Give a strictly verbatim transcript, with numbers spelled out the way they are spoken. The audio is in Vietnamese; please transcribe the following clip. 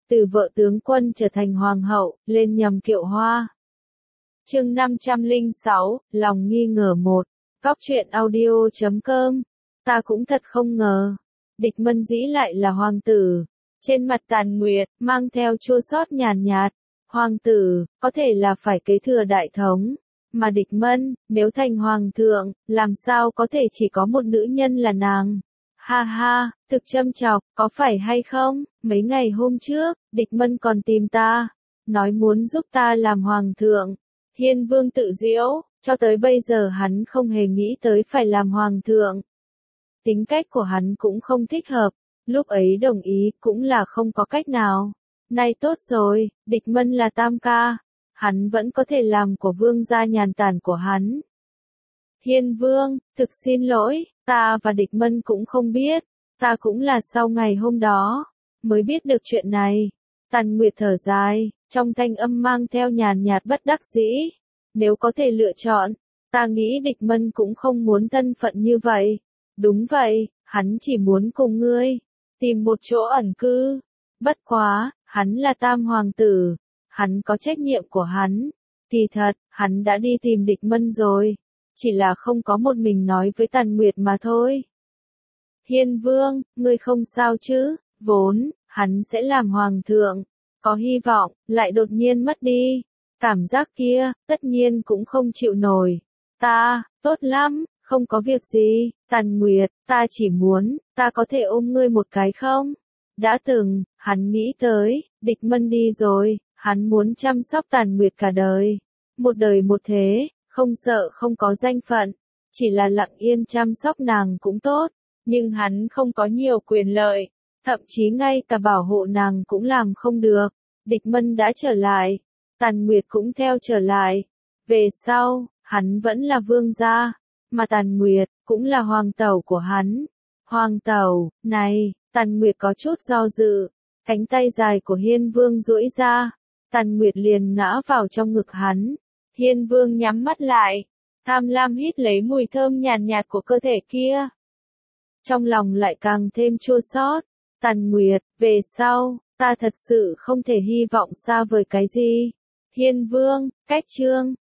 từ vợ tướng quân trở thành hoàng hậu, lên nhầm kiệu hoa. Chương năm trăm lẻ sáu, lòng nghi ngờ một. Góc truyện audio chấm com. Ta cũng thật không ngờ, Địch Mân dĩ lại là hoàng tử. Trên mặt Tàn Nguyệt mang theo chua xót nhàn nhạt, hoàng tử có thể là phải kế thừa đại thống, mà Địch Mân nếu thành hoàng thượng, làm sao có thể chỉ có một nữ nhân là nàng. Ha ha, thực châm chọc, có phải hay không? Mấy ngày hôm trước, Địch Mân còn tìm ta, nói muốn giúp ta làm hoàng thượng. Hiên Vương tự giễu, cho tới bây giờ hắn không hề nghĩ tới phải làm hoàng thượng. Tính cách của hắn cũng không thích hợp, lúc ấy đồng ý cũng là không có cách nào. Nay tốt rồi, Địch Mân là tam ca, hắn vẫn có thể làm của vương gia nhàn tản của hắn. Hiên Vương, thực xin lỗi, ta và Địch Mân cũng không biết, ta cũng là sau ngày hôm đó, mới biết được chuyện này. Tàn Nguyệt thở dài, trong thanh âm mang theo nhàn nhạt bất đắc dĩ. Nếu có thể lựa chọn, ta nghĩ Địch Mân cũng không muốn thân phận như vậy. Đúng vậy, hắn chỉ muốn cùng ngươi tìm một chỗ ẩn cư. Bất quá, hắn là tam hoàng tử, hắn có trách nhiệm của hắn. Kỳ thật, hắn đã đi tìm Địch Mân rồi, chỉ là không có một mình nói với Tàn Nguyệt mà thôi. Hiên Vương, ngươi không sao chứ? Vốn, hắn sẽ làm hoàng thượng, có hy vọng, lại đột nhiên mất đi. Cảm giác kia, tất nhiên cũng không chịu nổi. Ta, tốt lắm, không có việc gì, Tàn Nguyệt, ta chỉ muốn, ta có thể ôm ngươi một cái không? Đã từng, hắn nghĩ tới, Địch Mân đi rồi, hắn muốn chăm sóc Tàn Nguyệt cả đời. Một đời một thế, không sợ không có danh phận, chỉ là lặng yên chăm sóc nàng cũng tốt. Nhưng hắn không có nhiều quyền lợi, thậm chí ngay cả bảo hộ nàng cũng làm không được. Địch Mân đã trở lại, Tàn Nguyệt cũng theo trở lại. Về sau, hắn vẫn là vương gia, mà Tàn Nguyệt cũng là hoàng tẩu của hắn. Hoàng tẩu, này, Tàn Nguyệt có chút do dự, cánh tay dài của Hiên Vương duỗi ra, Tàn Nguyệt liền ngã vào trong ngực hắn. Hiên Vương nhắm mắt lại, tham lam hít lấy mùi thơm nhàn nhạt của cơ thể kia. Trong lòng lại càng thêm chua xót. Tàn Nguyệt, về sau, ta thật sự không thể hy vọng xa vời cái gì. Hiên Vương, cách chương,